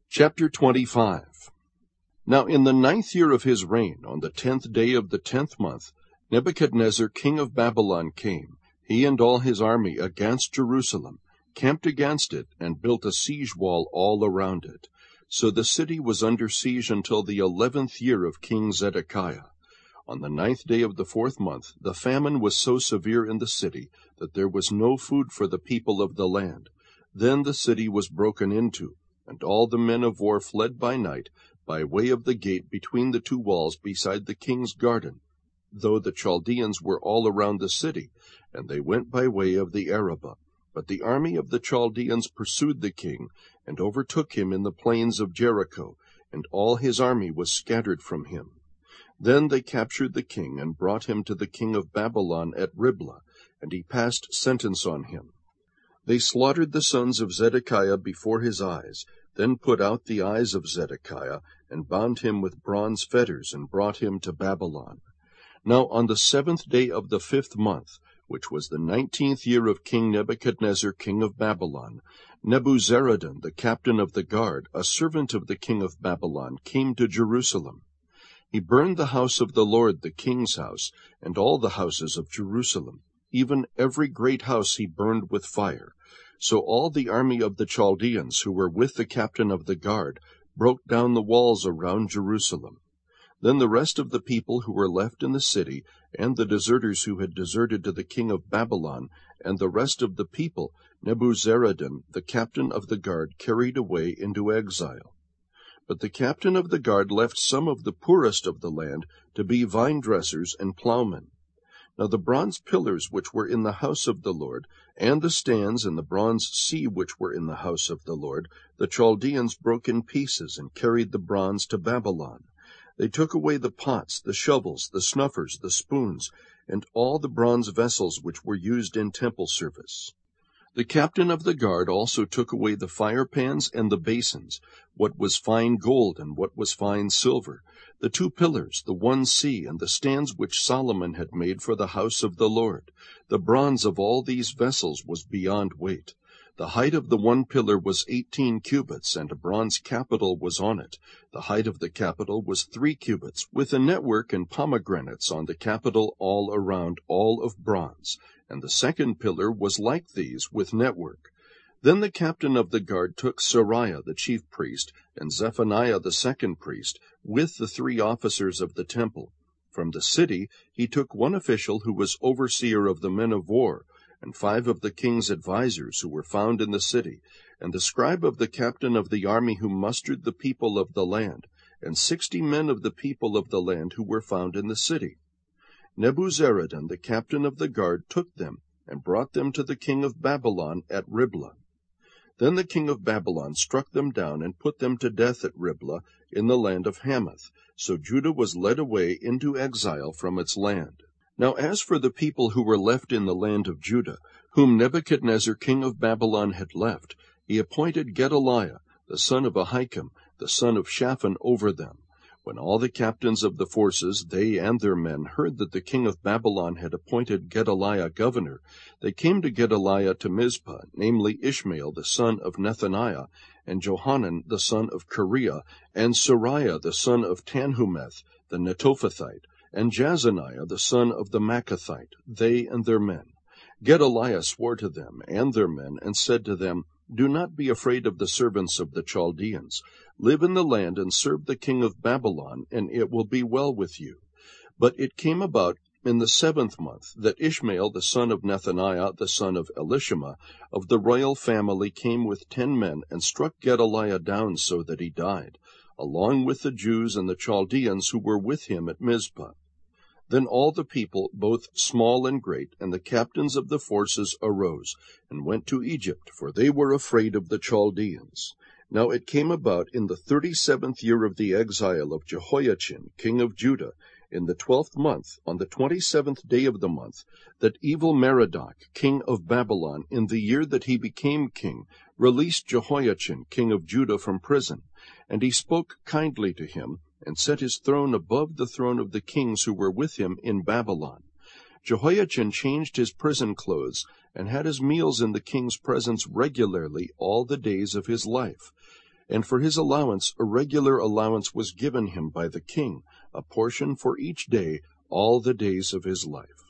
Chapter 25. Now in the 9th year of his reign, on the 10th day of the 10th month, Nebuchadnezzar king of Babylon came, he and all his army, against Jerusalem, camped against it, and built a siege wall all around it. So the city was under siege until the 11th year of King Zedekiah. On the 9th day of the 4th month, the famine was so severe in the city that there was no food for the people of the land. Then the city was broken into, and all the men of war fled by night, by way of the gate between the two walls beside the king's garden, though the Chaldeans were all around the city, and they went by way of the Arabah. But the army of the Chaldeans pursued the king, and overtook him in the plains of Jericho, and all his army was scattered from him. Then they captured the king, and brought him to the king of Babylon at Riblah, and he passed sentence on him. They slaughtered the sons of Zedekiah before his eyes, then put out the eyes of Zedekiah, and bound him with bronze fetters, and brought him to Babylon. Now on the 7th day of the 5th month, which was the 19th year of King Nebuchadnezzar king of Babylon, Nebuzaradan the captain of the guard, a servant of the king of Babylon, came to Jerusalem. He burned the house of the Lord, the king's house, and all the houses of Jerusalem. Even every great house he burned with fire. So all the army of the Chaldeans, who were with the captain of the guard, broke down the walls around Jerusalem. Then the rest of the people who were left in the city, and the deserters who had deserted to the king of Babylon, and the rest of the people, Nebuzaradan, the captain of the guard, carried away into exile. But the captain of the guard left some of the poorest of the land to be vine-dressers and plowmen. Now the bronze pillars which were in the house of the Lord, and the stands and the bronze sea which were in the house of the Lord, the Chaldeans broke in pieces, and carried the bronze to Babylon. They took away the pots, the shovels, the snuffers, the spoons, and all the bronze vessels which were used in temple service. The captain of the guard also took away the fire pans and the basins, what was fine gold and what was fine silver, the 2 pillars, the 1 sea, and the stands which Solomon had made for the house of the Lord. The bronze of all these vessels was beyond weight. The height of the 1 pillar was 18 cubits, and a bronze capital was on it. The height of the capital was 3 cubits, with a network and pomegranates on the capital all around, all of bronze. And the 2nd pillar was like these, with network. Then the captain of the guard took Seraiah the chief priest, and Zephaniah the 2nd priest, with the 3 officers of the temple. From the city he took 1 official who was overseer of the men of war, and 5 of the king's advisers who were found in the city, and the scribe of the captain of the army who mustered the people of the land, and 60 men of the people of the land who were found in the city. Nebuzaradan, the captain of the guard, took them, and brought them to the king of Babylon at Riblah. Then the king of Babylon struck them down, and put them to death at Riblah, in the land of Hamath. So Judah was led away into exile from its land. Now as for the people who were left in the land of Judah, whom Nebuchadnezzar king of Babylon had left, he appointed Gedaliah, the son of Ahikam, the son of Shaphan, over them. When all the captains of the forces, they and their men, heard that the king of Babylon had appointed Gedaliah governor, they came to Gedaliah to Mizpah, namely Ishmael the son of Nethaniah, and Johanan the son of Kareah, and Seraiah the son of Tanhumeth the Netophathite, and Jazaniah the son of the Maacathite, they and their men. Gedaliah swore to them and their men, and said to them, Do not be afraid of the servants of the Chaldeans. Live in the land and serve the king of Babylon, and it will be well with you. But it came about in the 7th month that Ishmael the son of Nethaniah, the son of Elishama, of the royal family, came with 10 men, and struck Gedaliah down so that he died, along with the Jews and the Chaldeans who were with him at Mizpah. Then all the people, both small and great, and the captains of the forces arose, and went to Egypt, for they were afraid of the Chaldeans. Now it came about in the 37th year of the exile of Jehoiachin, king of Judah, in the 12th month, on the 27th day of the month, that Evil-Merodach, king of Babylon, in the year that he became king, released Jehoiachin, king of Judah, from prison. And he spoke kindly to him, and set his throne above the throne of the kings who were with him in Babylon. Jehoiachin changed his prison clothes, and had his meals in the king's presence regularly all the days of his life. and for his allowance a regular allowance was given him by the king, a portion for each day all the days of his life.